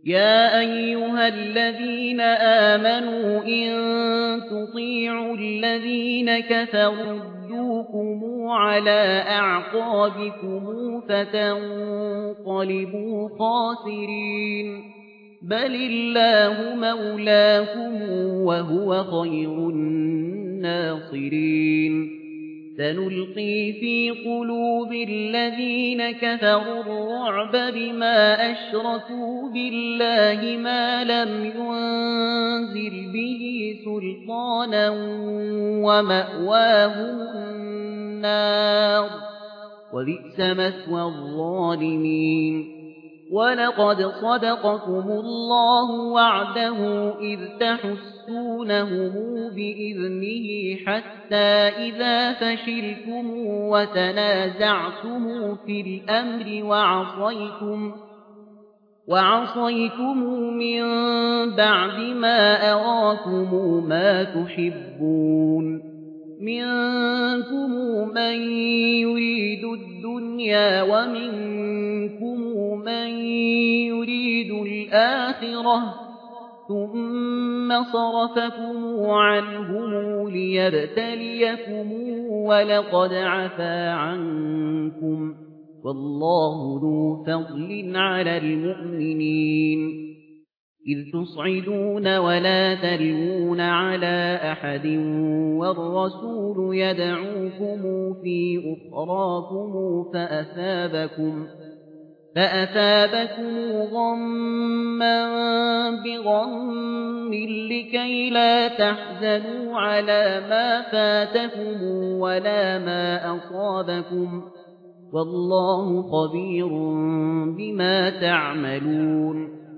يا أيها الذين آمنوا إن تطيعوا الذين كفروا يردوكم على أعقابكم فتنقلبوا خاسرين بل الله مولاكم وهو خير الناصرين سنلقي في قلوب الذين كفروا الرعب بما أشركوا بالله ما لم ينزل به سلطانا ومأواهم النار وبئس مثوى الظالمين ولقد صدقكم الله وعده إذ تحسونهم بإذنه حتى إذا فشلتم وتنازعتم في الأمر وعصيتم من بعد ما أراكم ما تحبون منكم من يريد الدنيا ومنكم من يريد الآخرة ثم صرفكم عنهم ليبتليكم ولقد عفا عنكم والله ذو فضل على المؤمنين إذ تصعدون ولا تلوون على أحد والرسول يدعوكم في أخراكم فأثابكم غما بغم لكي لا تحزنوا على ما فاتكم ولا ما أصابكم والله خبير بما تعملون